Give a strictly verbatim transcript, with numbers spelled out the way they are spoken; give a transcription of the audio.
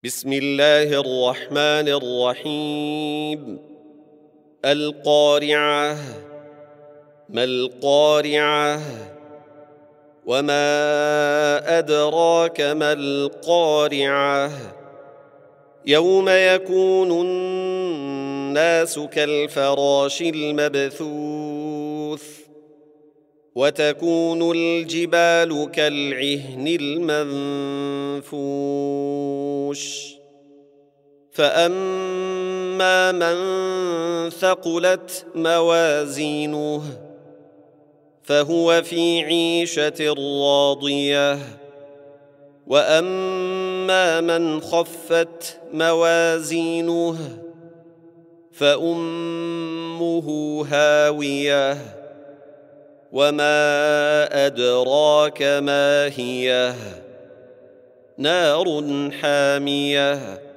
بسم الله الرحمن الرحيم. القارعة. ما القارعة؟ وما أدراك ما القارعة؟ يوم يكون الناس كالفراش المبثوث وتكون الجبال كالعهن المنفوش فأما من ثقلت موازينه فهو في عيشة راضية وأما من خفت موازينه فأمه هاوية وما أدراك ما هي نار حامية